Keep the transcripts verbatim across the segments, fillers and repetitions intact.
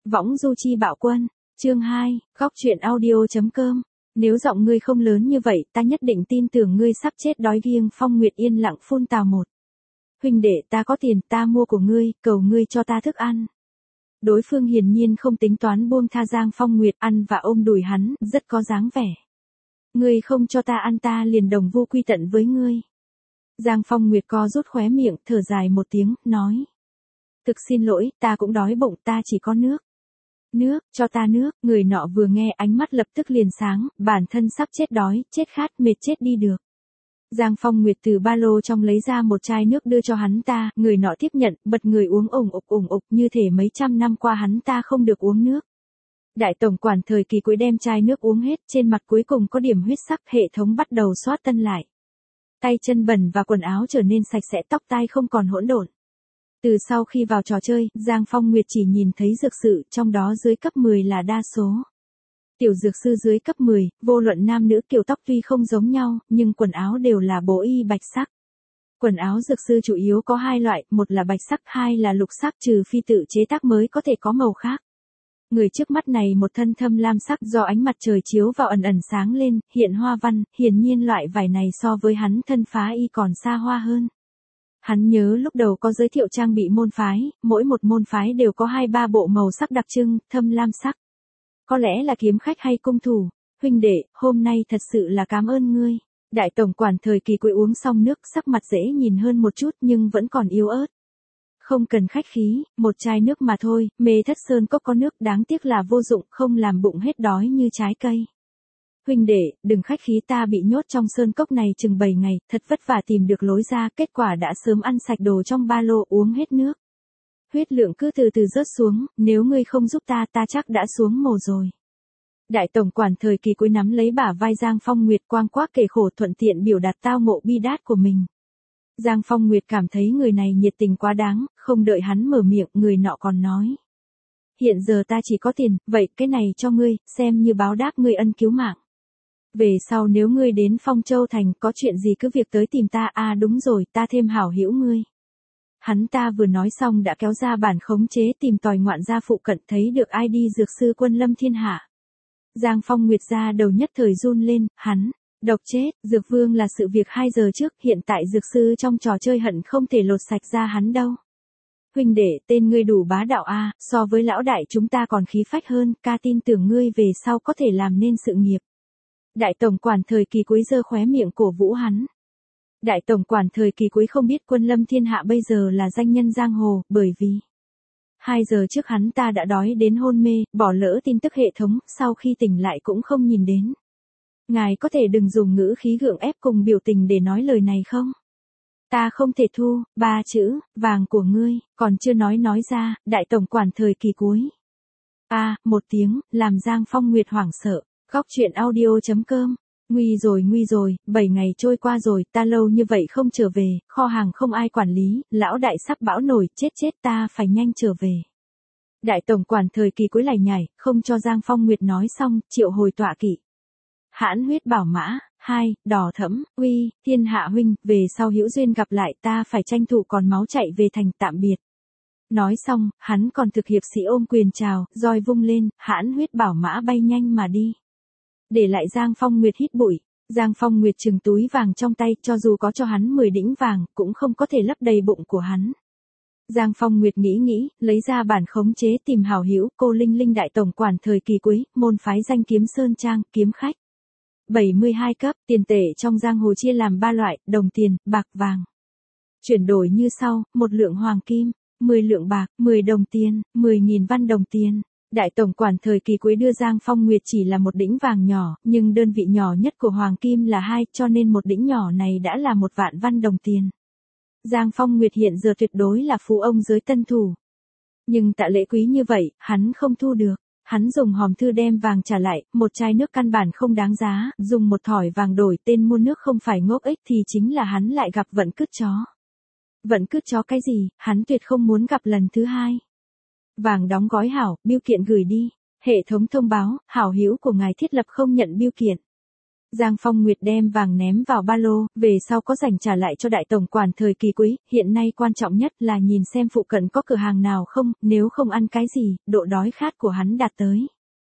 Võng du chi bạo quân, chương hai, góc truyện audio chấm com. Nếu giọng ngươi không lớn như vậy, ta nhất định tin tưởng ngươi sắp chết đói Giang Phong Nguyệt yên lặng phun tào một. Huynh đệ, ta có tiền, ta mua của ngươi, cầu ngươi cho ta thức ăn. Đối phương hiển nhiên không tính toán buông tha Giang Phong Nguyệt, ăn và ôm đùi hắn, rất có dáng vẻ. Ngươi không cho ta ăn ta liền đồng vu quy tận với ngươi. Giang Phong Nguyệt co rút khóe miệng, thở dài một tiếng, nói. Thực xin lỗi, ta cũng đói bụng, ta chỉ có nước. Nước, cho ta nước, người nọ vừa nghe ánh mắt lập tức liền sáng, bản thân sắp chết đói, chết khát, mệt chết đi được. Giang Phong Nguyệt từ ba lô trong lấy ra một chai nước đưa cho hắn ta, người nọ tiếp nhận, bật người uống ủng ục ủng ục như thể mấy trăm năm qua hắn ta không được uống nước. Đại tổng quản thời kỳ cuối đem chai nước uống hết, trên mặt cuối cùng có điểm huyết sắc, hệ thống bắt đầu xoát tân lại. Tay chân bẩn và quần áo trở nên sạch sẽ, tóc tai không còn hỗn độn. Từ sau khi vào trò chơi, Giang Phong Nguyệt chỉ nhìn thấy dược sự, trong đó dưới cấp mười là đa số. Tiểu dược sư dưới cấp mười, vô luận nam nữ kiểu tóc tuy không giống nhau, nhưng quần áo đều là bố y bạch sắc. Quần áo dược sư chủ yếu có hai loại, một là bạch sắc, hai là lục sắc, trừ phi tự chế tác mới có thể có màu khác. Người trước mắt này một thân thâm lam sắc do ánh mặt trời chiếu vào ẩn ẩn sáng lên, hiện hoa văn, hiển nhiên loại vải này so với hắn thân phá y còn xa hoa hơn. Hắn nhớ lúc đầu có giới thiệu trang bị môn phái, mỗi một môn phái đều có hai ba bộ màu sắc đặc trưng, thâm lam sắc. Có lẽ là kiếm khách hay cung thủ. Huynh đệ, hôm nay thật sự là cảm ơn ngươi. Đại tổng quản thời kỳ cuối uống xong nước, sắc mặt dễ nhìn hơn một chút nhưng vẫn còn yếu ớt. Không cần khách khí, một chai nước mà thôi, mê thất sơn cốc có nước, đáng tiếc là vô dụng, không làm bụng hết đói như trái cây. Huynh đệ, đừng khách khí, ta bị nhốt trong sơn cốc này chừng bảy ngày, thật vất vả tìm được lối ra, kết quả đã sớm ăn sạch đồ trong ba lô, uống hết nước. Huyết lượng cứ từ từ rớt xuống, nếu ngươi không giúp ta, ta chắc đã xuống mồ rồi. Đại tổng quản thời kỳ cuối nắm lấy bả vai Giang Phong Nguyệt, quang quác kể khổ, thuận tiện biểu đạt tao ngộ bi đát của mình. Giang Phong Nguyệt cảm thấy người này nhiệt tình quá đáng, không đợi hắn mở miệng, người nọ còn nói. Hiện giờ ta chỉ có tiền, vậy cái này cho ngươi, xem như báo đáp ngươi ân cứu mạng. Về sau nếu ngươi đến Phong Châu Thành, có chuyện gì cứ việc tới tìm ta, à đúng rồi, ta thêm hảo hữu ngươi. Hắn ta vừa nói xong đã kéo ra bản khống chế tìm tòi ngoạn gia phụ cận, thấy được i đê dược sư Quân Lâm Thiên Hạ. Giang Phong Nguyệt ra đầu nhất thời run lên, hắn, độc chết, dược vương là sự việc hai giờ trước, hiện tại dược sư trong trò chơi hận không thể lột sạch ra hắn đâu. Huynh đệ, tên ngươi đủ bá đạo a, so với lão đại chúng ta còn khí phách hơn, ca tin tưởng ngươi về sau có thể làm nên sự nghiệp. Đại tổng quản thời kỳ cuối giơ khóe miệng cổ vũ hắn. Đại tổng quản thời kỳ cuối không biết Quân Lâm Thiên Hạ bây giờ là danh nhân giang hồ, bởi vì hai giờ trước hắn ta đã đói đến hôn mê, bỏ lỡ tin tức hệ thống, sau khi tỉnh lại cũng không nhìn đến. Ngài có thể đừng dùng ngữ khí gượng ép cùng biểu tình để nói lời này không? Ta không thể thu, ba chữ, vàng của ngươi, còn chưa nói nói ra, đại tổng quản thời kỳ cuối. A, à, một tiếng, làm Giang Phong Nguyệt hoảng sợ, góc truyện audio chấm com. Nguy rồi nguy rồi, bảy ngày trôi qua rồi, ta lâu như vậy không trở về, kho hàng không ai quản lý, lão đại sắp bão nổi, chết chết ta phải nhanh trở về. Đại tổng quản thời kỳ cuối lải nhải, không cho Giang Phong Nguyệt nói xong, triệu hồi tọa kỵ. Hãn huyết bảo mã, hai, đỏ thẫm, uy, thiên hạ huynh, về sau hữu duyên gặp lại, ta phải tranh thủ còn máu chạy về thành, tạm biệt. Nói xong, hắn còn thực hiệp sĩ ôm quyền chào, roi vung lên, hãn huyết bảo mã bay nhanh mà đi. Để lại Giang Phong Nguyệt hít bụi. Giang Phong Nguyệt trừng túi vàng trong tay, cho dù có cho hắn mười đĩnh vàng, cũng không có thể lấp đầy bụng của hắn. Giang Phong Nguyệt nghĩ nghĩ, lấy ra bản khống chế tìm hảo hữu, cô Linh Linh đại tổng quản thời kỳ cuối, môn phái danh kiếm Sơn Trang, kiếm khách. bảy mươi hai cấp, tiền tệ trong giang hồ chia làm ba loại, đồng tiền, bạc, vàng. Chuyển đổi như sau, một lượng hoàng kim, mười lượng bạc, mười đồng tiền, mười nghìn văn đồng tiền. Đại tổng quản thời kỳ cuối đưa Giang Phong Nguyệt chỉ là một đĩnh vàng nhỏ, nhưng đơn vị nhỏ nhất của hoàng kim là hai, cho nên một đĩnh nhỏ này đã là một vạn văn đồng tiền. Giang Phong Nguyệt hiện giờ tuyệt đối là phú ông giới tân thủ. Nhưng tạ lễ quý như vậy, hắn không thu được. Hắn dùng hòm thư đem vàng trả lại, một chai nước căn bản không đáng giá, dùng một thỏi vàng đổi tên mua nước không phải ngốc ích thì chính là hắn lại gặp vận cứt chó. Vận cứt chó cái gì, hắn tuyệt không muốn gặp lần thứ hai. Vàng đóng gói hảo, bưu kiện gửi đi. Hệ thống thông báo, hảo hữu của ngài thiết lập không nhận bưu kiện. Giang Phong Nguyệt đem vàng ném vào ba lô, về sau có rảnh trả lại cho đại tổng quản thời kỳ quý, hiện nay quan trọng nhất là nhìn xem phụ cận có cửa hàng nào không, nếu không ăn cái gì, độ đói khát của hắn đạt tới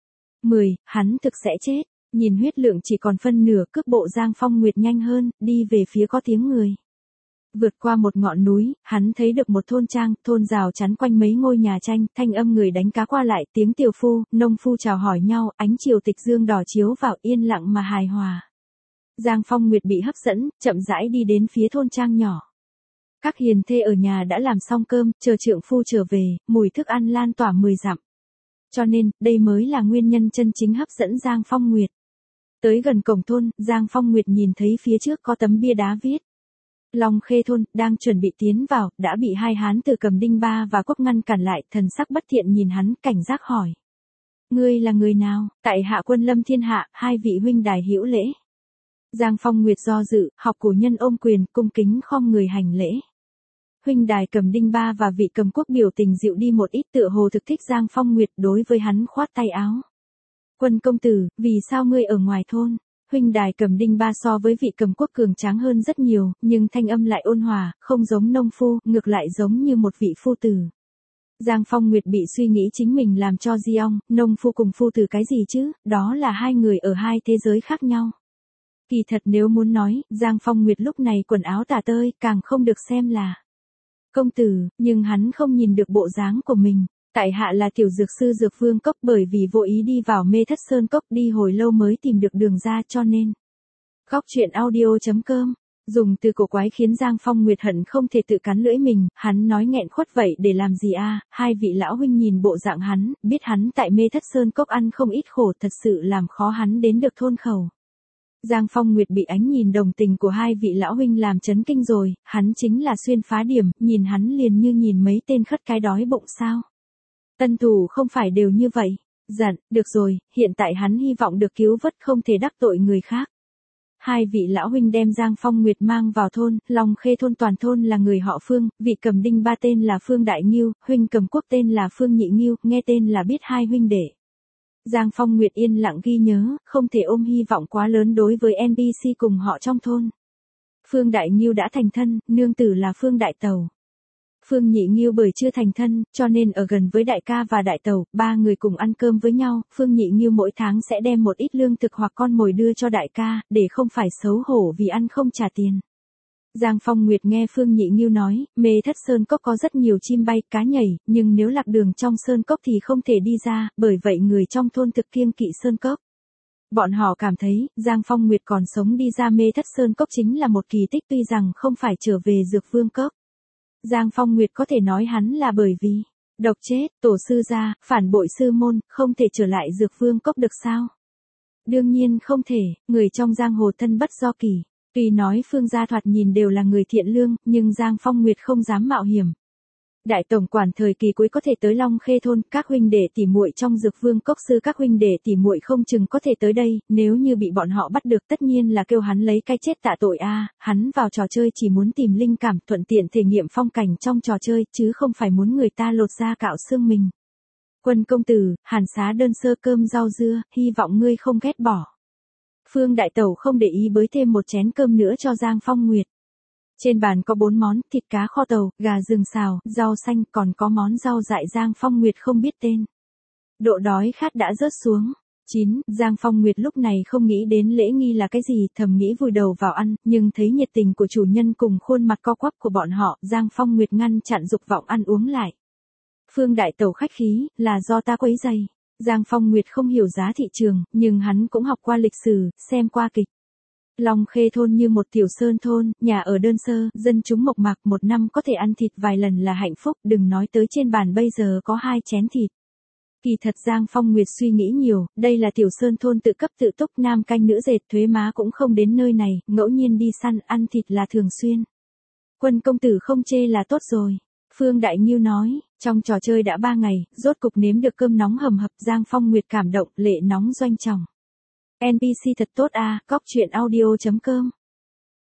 mười, hắn thực sẽ chết. Nhìn huyết lượng chỉ còn phân nửa, cước bộ Giang Phong Nguyệt nhanh hơn, đi về phía có tiếng người. Vượt qua một ngọn núi, hắn thấy được một thôn trang, thôn rào chắn quanh mấy ngôi nhà tranh, thanh âm người đánh cá qua lại, tiếng tiểu phu, nông phu chào hỏi nhau, ánh chiều tịch dương đỏ chiếu vào, yên lặng mà hài hòa. Giang Phong Nguyệt bị hấp dẫn, chậm rãi đi đến phía thôn trang nhỏ. Các hiền thê ở nhà đã làm xong cơm, chờ trượng phu trở về, mùi thức ăn lan tỏa mười dặm. Cho nên, đây mới là nguyên nhân chân chính hấp dẫn Giang Phong Nguyệt. Tới gần cổng thôn, Giang Phong Nguyệt nhìn thấy phía trước có tấm bia đá viết Long Khê thôn, đang chuẩn bị tiến vào, đã bị hai hán từ cầm đinh ba và cốc ngăn cản lại, thần sắc bất thiện nhìn hắn, cảnh giác hỏi. Ngươi là người nào? Tại hạ quân lâm thiên hạ, hai vị huynh đài hữu lễ. Giang Phong Nguyệt do dự, học cổ nhân ôm quyền, cung kính khom người hành lễ. Huynh đài cầm đinh ba và vị cầm quốc biểu tình dịu đi một ít, tựa hồ thực thích Giang Phong Nguyệt, đối với hắn khoát tay áo. Quân công tử, vì sao ngươi ở ngoài thôn? Huynh đài cầm đinh ba so với vị cầm quốc cường tráng hơn rất nhiều, nhưng thanh âm lại ôn hòa, không giống nông phu, ngược lại giống như một vị phu tử. Giang Phong Nguyệt bị suy nghĩ chính mình làm cho di ong, nông phu cùng phu tử cái gì chứ, đó là hai người ở hai thế giới khác nhau. Kỳ thật nếu muốn nói, Giang Phong Nguyệt lúc này quần áo tả tơi, càng không được xem là công tử, nhưng hắn không nhìn được bộ dáng của mình. Tại hạ là tiểu dược sư Dược Vương Cốc, bởi vì vô ý đi vào Mê Thất Sơn Cốc, đi hồi lâu mới tìm được đường ra, cho nên. Góc truyện audio chấm com. Dùng từ cổ quái khiến Giang Phong Nguyệt hận không thể tự cắn lưỡi mình, hắn nói nghẹn khuất vậy để làm gì a? Hai vị lão huynh nhìn bộ dạng hắn, biết hắn tại Mê Thất Sơn Cốc ăn không ít khổ, thật sự làm khó hắn đến được thôn khẩu. Giang Phong Nguyệt bị ánh nhìn đồng tình của hai vị lão huynh làm chấn kinh rồi, hắn chính là xuyên phá điểm, nhìn hắn liền như nhìn mấy tên khất cái đói bụng sao. Tân thủ không phải đều như vậy. Giận, được rồi, hiện tại hắn hy vọng được cứu vớt, không thể đắc tội người khác. Hai vị lão huynh đem Giang Phong Nguyệt mang vào thôn, Long Khê thôn, toàn thôn là người họ Phương, vị cầm đinh ba tên là Phương Đại Nghiêu, huynh cầm quốc tên là Phương Nhị Nghiêu, nghe tên là biết hai huynh đệ. Giang Phong Nguyệt yên lặng ghi nhớ, không thể ôm hy vọng quá lớn đối với en pê xê cùng họ trong thôn. Phương Đại Nghiêu đã thành thân, nương tử là Phương Đại Tẩu. Phương Nhị Nghiêu bởi chưa thành thân, cho nên ở gần với đại ca và đại tẩu, ba người cùng ăn cơm với nhau, Phương Nhị Nghiêu mỗi tháng sẽ đem một ít lương thực hoặc con mồi đưa cho đại ca, để không phải xấu hổ vì ăn không trả tiền. Giang Phong Nguyệt nghe Phương Nhị Nghiêu nói, Mê Thất Sơn Cốc có rất nhiều chim bay, cá nhảy, nhưng nếu lạc đường trong Sơn Cốc thì không thể đi ra, bởi vậy người trong thôn thực kiêng kỵ Sơn Cốc. Bọn họ cảm thấy, Giang Phong Nguyệt còn sống đi ra Mê Thất Sơn Cốc chính là một kỳ tích, tuy rằng không phải trở về Dược Vương Cốc. Giang Phong Nguyệt có thể nói hắn là bởi vì độc chết, tổ sư gia, phản bội sư môn, không thể trở lại Dược Vương Cốc được sao? Đương nhiên không thể, người trong giang hồ thân bất do kỳ. Tuy nói Phương gia thoạt nhìn đều là người thiện lương, nhưng Giang Phong Nguyệt không dám mạo hiểm. Đại tổng quản thời kỳ cuối có thể tới Long Khê thôn, các huynh đệ tỉ muội trong Dược Vương Cốc sư các huynh đệ tỉ muội không chừng có thể tới đây, nếu như bị bọn họ bắt được tất nhiên là kêu hắn lấy cái chết tạ tội a, hắn vào trò chơi chỉ muốn tìm linh cảm, thuận tiện thể nghiệm phong cảnh trong trò chơi, chứ không phải muốn người ta lột da cạo xương mình. Quân công tử, hàn xá đơn sơ cơm rau dưa, hy vọng ngươi không ghét bỏ. Phương Đại Tẩu không để ý bới thêm một chén cơm nữa cho Giang Phong Nguyệt. Trên bàn có bốn món, thịt cá kho tàu, gà rừng xào, rau xanh, còn có món rau dại Giang Phong Nguyệt không biết tên. Độ đói khát đã rớt xuống. chín. Giang Phong Nguyệt lúc này không nghĩ đến lễ nghi là cái gì, thầm nghĩ vùi đầu vào ăn, nhưng thấy nhiệt tình của chủ nhân cùng khuôn mặt co quắp của bọn họ, Giang Phong Nguyệt ngăn chặn dục vọng ăn uống lại. Phương Đại Tẩu khách khí, là do ta quấy rầy. Giang Phong Nguyệt không hiểu giá thị trường, nhưng hắn cũng học qua lịch sử, xem qua kịch. Long Khê thôn như một tiểu sơn thôn, nhà ở đơn sơ, dân chúng mộc mạc, một năm có thể ăn thịt vài lần là hạnh phúc, đừng nói tới trên bàn bây giờ có hai chén thịt. Kỳ thật Giang Phong Nguyệt suy nghĩ nhiều, đây là tiểu sơn thôn tự cấp tự túc, nam canh nữ dệt, thuế má cũng không đến nơi này, ngẫu nhiên đi săn, ăn thịt là thường xuyên. Quân công tử không chê là tốt rồi. Phương Đại Nghiêu nói, trong trò chơi đã ba ngày, rốt cục nếm được cơm nóng hầm hập, Giang Phong Nguyệt cảm động, lệ nóng doanh tròng. en pê xê thật tốt a, à, góc truyện audio chấm com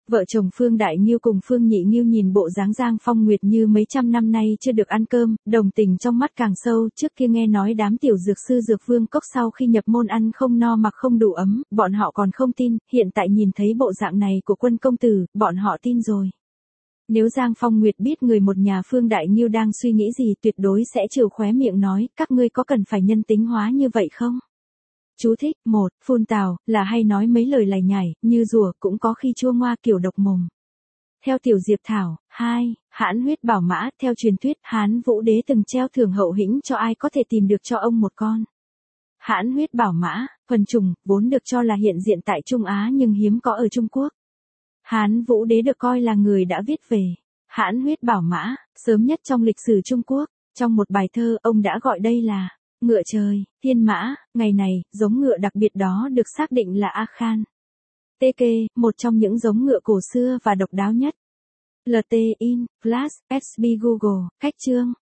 Vợ chồng Phương Đại Nghiêu cùng Phương Nhị Nghiêu nhìn bộ dáng Giang Phong Nguyệt như mấy trăm năm nay chưa được ăn cơm, đồng tình trong mắt càng sâu. Trước kia nghe nói đám tiểu dược sư dược vương cốc sau khi nhập môn ăn không no mặc không đủ ấm, bọn họ còn không tin, hiện tại nhìn thấy bộ dạng này của Quân công tử, bọn họ tin rồi. Nếu Giang Phong Nguyệt biết người một nhà Phương Đại Nghiêu đang suy nghĩ gì, tuyệt đối sẽ trừ khóe miệng nói, các ngươi có cần phải nhân tính hóa như vậy không? Chú thích, một, phun tào, là hay nói mấy lời lải nhải, như rùa, cũng có khi chua ngoa kiểu độc mồm. Theo Tiểu Diệp Thảo, hai, hãn huyết bảo mã, theo truyền thuyết, Hán Vũ Đế từng treo thưởng hậu hĩnh cho ai có thể tìm được cho ông một con. Hãn huyết bảo mã, thuần trùng, vốn được cho là hiện diện tại Trung Á nhưng hiếm có ở Trung Quốc. Hán Vũ Đế được coi là người đã viết về hãn huyết bảo mã, sớm nhất trong lịch sử Trung Quốc. Trong một bài thơ, ông đã gọi đây là ngựa trời, thiên mã. Ngày này, giống ngựa đặc biệt đó được xác định là A Khan. tê ca, một trong những giống ngựa cổ xưa và độc đáo nhất. lờ tê in, Flash, ét bê Google, cách chương.